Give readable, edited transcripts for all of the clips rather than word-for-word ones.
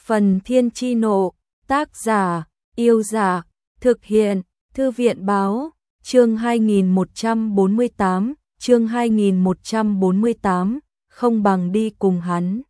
Phần Thiên Chi Nộ, tác giả, Yêu Giả, thực hiện, Thư viện Báo, chương 2148, chương 2148, không bằng đi cùng hắn.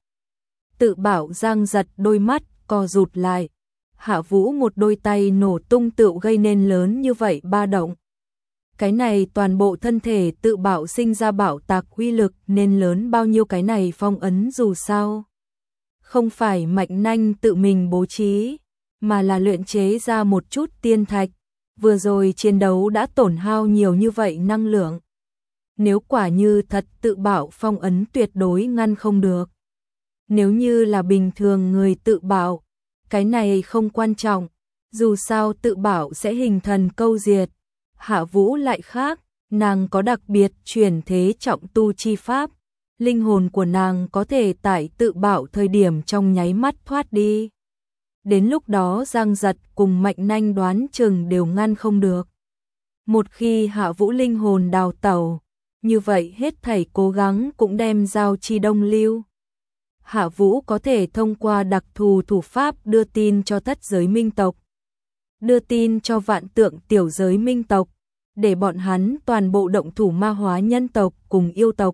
Tự bảo Giang Giật đôi mắt, co rụt lại. Hạ Vũ một đôi tay nổ tung tựu gây nên lớn như vậy ba động. Cái này toàn bộ thân thể tự bảo sinh ra bảo tạc uy lực nên lớn bao nhiêu cái này phong ấn dù sao. Không phải Mạnh Nanh tự mình bố trí, mà là luyện chế ra một chút tiên thạch. Vừa rồi chiến đấu đã tổn hao nhiều như vậy năng lượng. Nếu quả như thật tự bảo phong ấn tuyệt đối ngăn không được. Nếu như là bình thường người tự bảo, cái này không quan trọng, dù sao tự bảo sẽ hình thần câu diệt. Hạ Vũ lại khác, nàng có đặc biệt chuyển thế trọng tu chi pháp, linh hồn của nàng có thể tại tự bảo thời điểm trong nháy mắt thoát đi. Đến lúc đó Giang Giật cùng Mạnh Nanh đoán chừng đều ngăn không được. Một khi Hạ Vũ linh hồn đào tẩu, như vậy hết thảy cố gắng cũng đem giao chi đông lưu. Hạ Vũ có thể thông qua đặc thù thủ pháp đưa tin cho thất giới minh tộc, đưa tin cho vạn tượng tiểu giới minh tộc, để bọn hắn toàn bộ động thủ ma hóa nhân tộc cùng yêu tộc.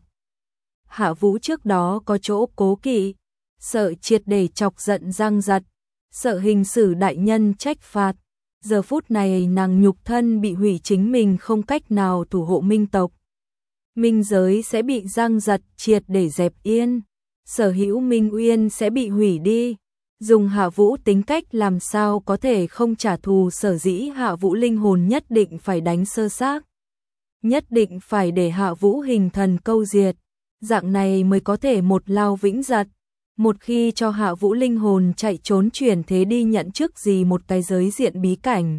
Hạ Vũ trước đó có chỗ cố kỵ, sợ triệt để chọc giận Giang Giật, sợ hình xử đại nhân trách phạt. Giờ phút này nàng nhục thân bị hủy, chính mình không cách nào thủ hộ minh tộc. Minh giới sẽ bị Giang Giật triệt để dẹp yên, sở hữu Minh Uyên sẽ bị hủy đi. Dùng Hạ Vũ tính cách làm sao có thể không trả thù, sở dĩ Hạ Vũ linh hồn nhất định phải đánh sơ xác. Nhất định phải để Hạ Vũ hình thần câu diệt, dạng này mới có thể một lao vĩnh giật. Một khi cho Hạ Vũ linh hồn chạy trốn chuyển thế đi nhận chức gì một cái giới diện bí cảnh,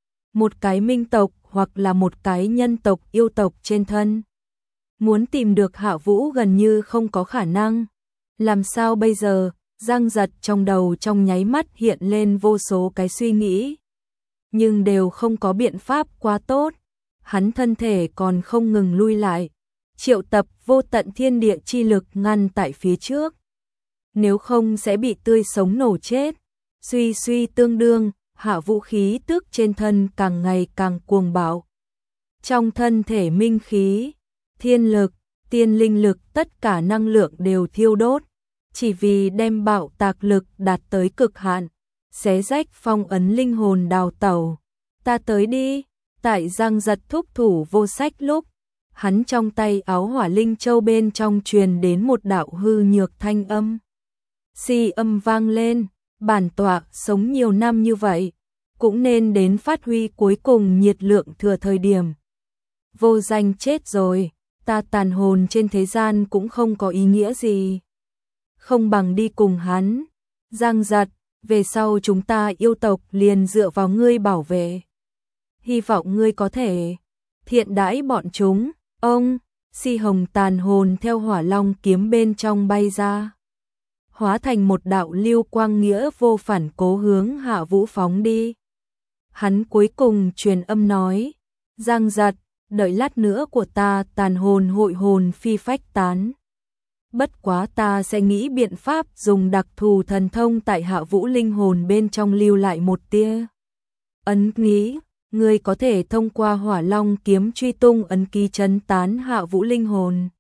một cái minh tộc hoặc là một cái nhân tộc yêu tộc trên thân, muốn tìm được Hạ Vũ gần như không có khả năng. Làm sao bây giờ? Giang Giật trong đầu trong nháy mắt hiện lên vô số cái suy nghĩ, nhưng đều không có biện pháp quá tốt. Hắn thân thể còn không ngừng lui lại, triệu tập vô tận thiên địa chi lực ngăn tại phía trước. Nếu không sẽ bị tươi sống nổ chết. Suy suy tương đương, Hạ Vũ khí tức trên thân càng ngày càng cuồng bạo. Trong thân thể minh khí, thiên lực, tiên linh lực, tất cả năng lượng đều thiêu đốt, chỉ vì đem bạo tạc lực đạt tới cực hạn, xé rách phong ấn linh hồn đào tẩu. Ta tới đi. Tại Giang Giật thúc thủ vô sách lúc, hắn trong tay áo hỏa linh châu bên trong truyền đến một đạo hư nhược thanh âm. Si âm vang lên, bản tọa sống nhiều năm như vậy, cũng nên đến phát huy cuối cùng nhiệt lượng thừa thời điểm. Vô danh chết rồi, ta tàn hồn trên thế gian cũng không có ý nghĩa gì. Không bằng đi cùng hắn. Giang Giật, về sau chúng ta yêu tộc liền dựa vào ngươi bảo vệ. Hy vọng ngươi có thể thiện đãi bọn chúng. Ông, Si hồng tàn hồn theo hỏa long kiếm bên trong bay ra, hóa thành một đạo lưu quang nghĩa vô phản cố hướng Hạ Vũ phóng đi. Hắn cuối cùng truyền âm nói, Giang Giật, đợi lát nữa của ta tàn hồn hội hồn phi phách tán. Bất quá ta sẽ nghĩ biện pháp dùng đặc thù thần thông tại Hạ Vũ linh hồn bên trong lưu lại một tia ấn ký. Ngươi có thể thông qua hỏa long kiếm truy tung ấn ký trấn tán Hạ Vũ linh hồn.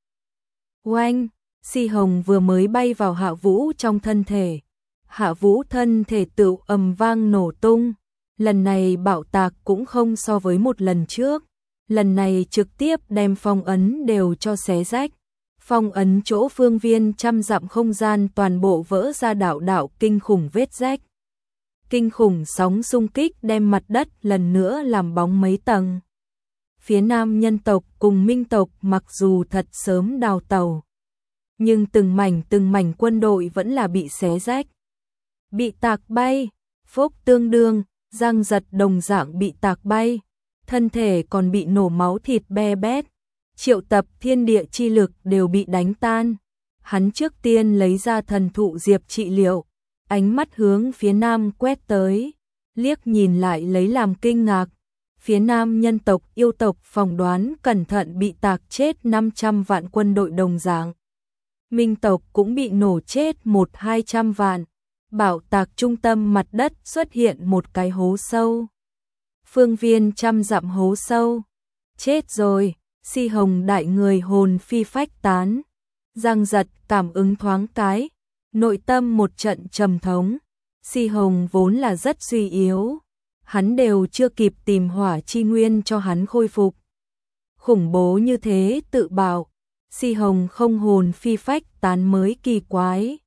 Oanh, Si hồng vừa mới bay vào Hạ Vũ trong thân thể. Hạ Vũ thân thể tự ầm vang nổ tung. Lần này bạo tạc cũng không so với một lần trước. Lần này trực tiếp đem phong ấn đều cho xé rách. Phong ấn chỗ phương viên trăm dặm không gian toàn bộ vỡ ra đạo đạo kinh khủng vết rách. Kinh khủng sóng xung kích đem mặt đất lần nữa làm bóng mấy tầng. Phía nam nhân tộc cùng minh tộc mặc dù thật sớm đào tẩu, nhưng từng mảnh quân đội vẫn là bị xé rách, bị tạc bay. Phốc tương đương, Giang Giật đồng dạng bị tạc bay, thân thể còn bị nổ máu thịt be bét, triệu tập thiên địa chi lực đều bị đánh tan. Hắn trước tiên lấy ra thần thụ diệp trị liệu, ánh mắt hướng phía nam quét tới, liếc nhìn lại lấy làm kinh ngạc. Phía nam nhân tộc yêu tộc phỏng đoán cẩn thận bị tạc chết 500 vạn quân đội đồng dạng. Minh tộc cũng bị nổ chết 1-200 vạn. Bảo tạc trung tâm mặt đất xuất hiện một cái hố sâu. Phương viên trăm dặm hố sâu. Chết rồi, Si Hồng đại người hồn phi phách tán. Giang Giật cảm ứng thoáng cái, nội tâm một trận trầm thống. Si Hồng vốn là rất suy yếu, hắn đều chưa kịp tìm hỏa chi nguyên cho hắn khôi phục. Khủng bố như thế tự bảo, Si Hồng không hồn phi phách tán mới kỳ quái.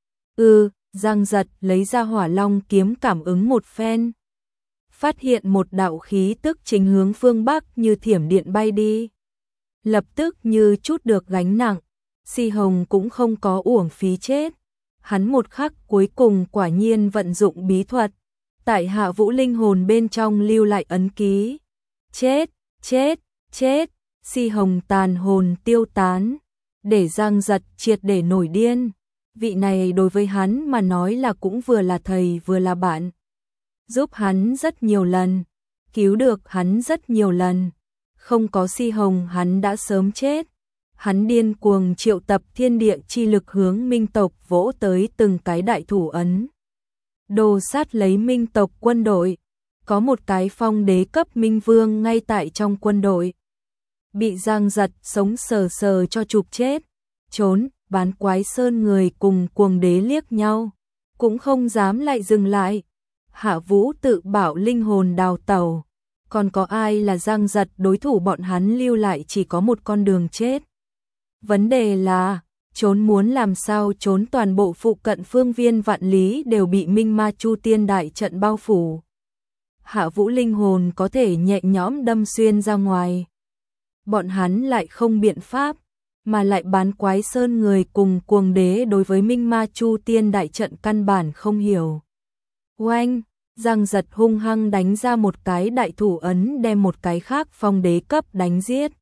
Giang Giật lấy ra Hỏa Long kiếm cảm ứng một phen. Phát hiện một đạo khí tức chính hướng phương Bắc như thiểm điện bay đi. Lập tức như chút được gánh nặng, Si Hồng cũng không có uổng phí chết. Hắn một khắc cuối cùng quả nhiên vận dụng bí thuật, tại Hạ Vũ linh hồn bên trong lưu lại ấn ký. Chết, chết, chết, Si Hồng tàn hồn tiêu tán, để Giang Giật triệt để nổi điên. Vị này đối với hắn mà nói là cũng vừa là thầy vừa là bạn. Giúp hắn rất nhiều lần, cứu được hắn rất nhiều lần. Không có Si Hồng hắn đã sớm chết. Hắn điên cuồng triệu tập thiên địa chi lực hướng Minh tộc vỗ tới từng cái đại thủ ấn. Đồ sát lấy Minh tộc quân đội. Có một cái phong đế cấp Minh Vương ngay tại trong quân đội. Bị Giang Giật sống sờ sờ cho chụp chết. Trốn, Bán Quái Sơn người cùng cuồng đế liếc nhau, cũng không dám lại dừng lại. Hạ Vũ tự bảo linh hồn đào tẩu. Còn có ai là Giang Giật đối thủ, bọn hắn lưu lại chỉ có một con đường chết. Vấn đề là, trốn muốn làm sao trốn, toàn bộ phụ cận phương viên vạn lý đều bị Minh Ma Chu Tiên đại trận bao phủ. Hạ Vũ linh hồn có thể nhẹ nhõm đâm xuyên ra ngoài. Bọn hắn lại không biện pháp, mà lại Bán Quái Sơn người cùng cuồng đế đối với Minh Ma Chu Tiên đại trận căn bản không hiểu. Oanh, Giang Giật hung hăng đánh ra một cái đại thủ ấn, đem một cái khác phong đế cấp đánh giết.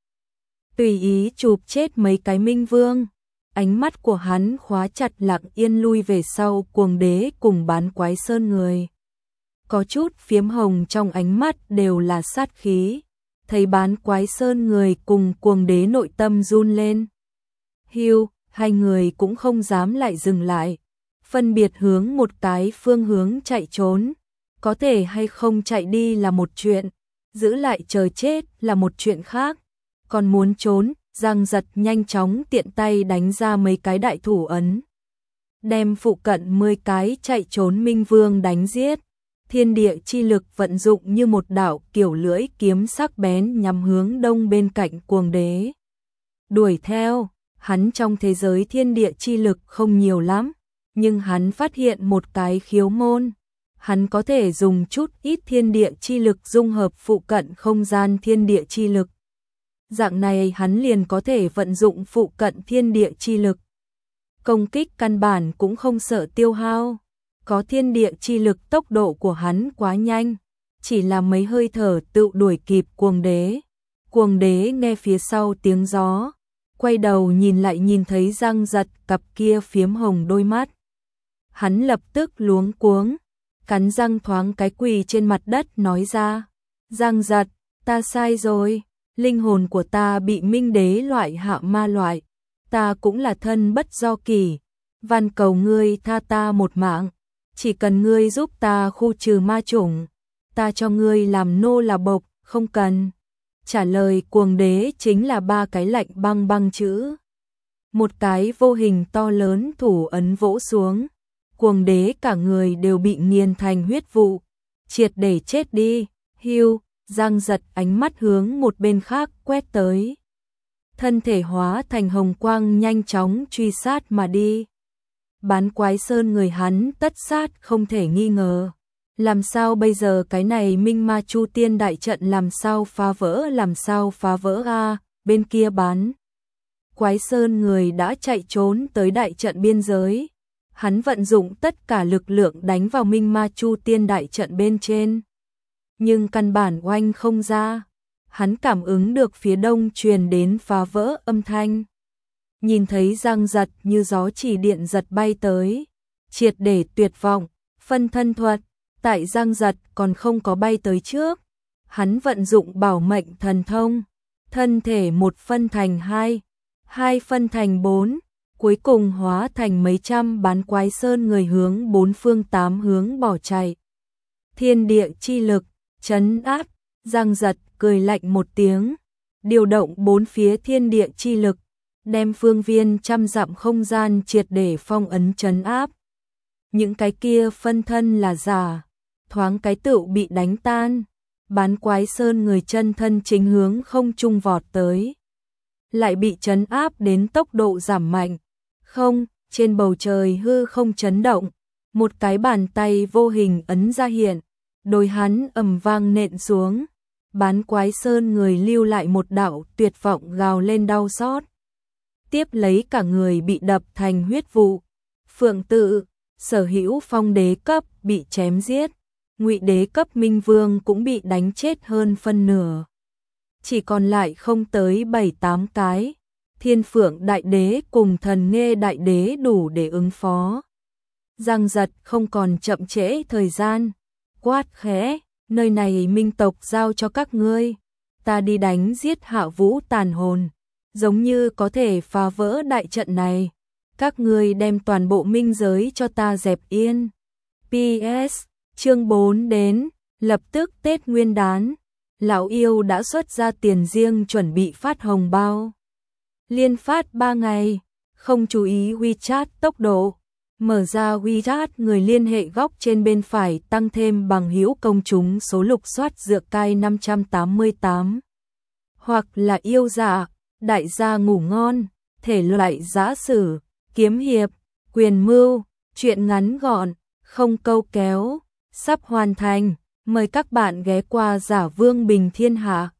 Tùy ý chụp chết mấy cái Minh Vương. Ánh mắt của hắn khóa chặt lặng yên lui về sau cuồng đế cùng Bán Quái Sơn người. Có chút phiếm hồng trong ánh mắt đều là sát khí. Thấy Bán Quái Sơn người cùng cuồng đế nội tâm run lên. Hai người cũng không dám lại dừng lại. Phân biệt hướng một cái phương hướng chạy trốn. Có thể hay không chạy đi là một chuyện, giữ lại chờ chết là một chuyện khác. Còn muốn trốn, Giang Giật nhanh chóng tiện tay đánh ra mấy cái đại thủ ấn. Đem phụ cận 10 cái chạy trốn Minh Vương đánh giết. Thiên địa chi lực vận dụng như một đạo kiểu lưỡi kiếm sắc bén nhắm hướng đông bên cạnh cuồng đế. Đuổi theo, hắn trong thế giới thiên địa chi lực không nhiều lắm, nhưng hắn phát hiện một cái khiếu môn. Hắn có thể dùng chút ít thiên địa chi lực dung hợp phụ cận không gian thiên địa chi lực. Dạng này hắn liền có thể vận dụng phụ cận thiên địa chi lực. Công kích căn bản cũng không sợ tiêu hao. Có thiên địa chi lực tốc độ của hắn quá nhanh. Chỉ là mấy hơi thở tự đuổi kịp cuồng đế. Cuồng đế nghe phía sau tiếng gió. Quay đầu nhìn lại nhìn thấy Giang Giật cặp kia phiếm hồng đôi mắt. Hắn lập tức luống cuống. Cắn răng thoáng cái quỳ trên mặt đất nói ra. Giang Giật, ta sai rồi. Linh hồn của ta bị Minh đế loại hạ ma loại. Ta cũng là thân bất do kỳ. Van cầu ngươi tha ta một mạng. Chỉ cần ngươi giúp ta khu trừ ma chủng. Ta cho ngươi làm nô là bộc, không cần. Trả lời cuồng đế chính là 3 cái lạnh băng băng chữ. Một cái vô hình to lớn thủ ấn vỗ xuống. Cuồng đế cả người đều bị nghiền thành huyết vụ. Triệt để chết đi. Giang Giật ánh mắt hướng một bên khác quét tới. Thân thể hóa thành hồng quang nhanh chóng truy sát mà đi. Bán Quái Sơn người hắn tất sát không thể nghi ngờ. Làm sao bây giờ cái này Minh Ma Chu Tiên đại trận làm sao phá vỡ a? Bên kia Bán Quái Sơn người đã chạy trốn tới đại trận biên giới. Hắn vận dụng tất cả lực lượng đánh vào Minh Ma Chu Tiên đại trận bên trên. Nhưng căn bản oanh không ra. Hắn cảm ứng được phía đông truyền đến phá vỡ âm thanh. Nhìn thấy Giang Giật như gió chỉ điện giật bay tới. Triệt để tuyệt vọng, phân thân thuật. Tại Giang Giật còn không có bay tới trước. Hắn vận dụng bảo mệnh thần thông. Thân thể một phân thành 2, 2 phân thành 4. cuối cùng hóa thành mấy trăm bán quái sơn người hướng bốn phương tám hướng bỏ chạy. Thiên địa chi lực, trấn áp, Giang Giật cười lạnh một tiếng, điều động bốn phía thiên địa chi lực, đem phương viên trăm dặm không gian triệt để phong ấn trấn áp. Những cái kia phân thân là giả, thoáng cái tựu bị đánh tan, bán quái sơn người chân thân chính hướng không trung vọt tới. Lại bị trấn áp đến tốc độ giảm mạnh. Không, trên bầu trời hư không chấn động, một cái bàn tay vô hình ấn ra hiện, đôi hắn ầm vang nện xuống. Bán quái sơn người lưu lại một đạo tuyệt vọng gào lên đau xót. Tiếp lấy cả người bị đập thành huyết vụ. Phượng tự, sở hữu phong đế cấp bị chém giết, ngụy đế cấp minh vương cũng bị đánh chết hơn phân nửa. Chỉ còn lại không tới 7-8 cái. Thiên Phượng đại đế cùng Thần Nghê đại đế đủ để ứng phó. Giang Giật không còn chậm trễ thời gian, quát khẽ, nơi này minh tộc giao cho các ngươi, ta đi đánh giết Hạ Vũ tàn hồn, giống như có thể phá vỡ đại trận này, các ngươi đem toàn bộ minh giới cho ta dẹp yên. PS, chương 4 đến, lập tức Tết Nguyên đán, lão yêu đã xuất ra tiền riêng chuẩn bị phát hồng bao. Liên phát 3 ngày, không chú ý WeChat tốc độ. Mở ra WeChat người liên hệ góc trên bên phải tăng thêm bằng hữu công chúng số lục soát dược cai 588. Hoặc là yêu dạ, đại gia ngủ ngon, thể loại giã sử, kiếm hiệp, quyền mưu, truyện ngắn gọn, không câu kéo, sắp hoàn thành. Mời các bạn ghé qua Giả Vương Bình Thiên Hạ.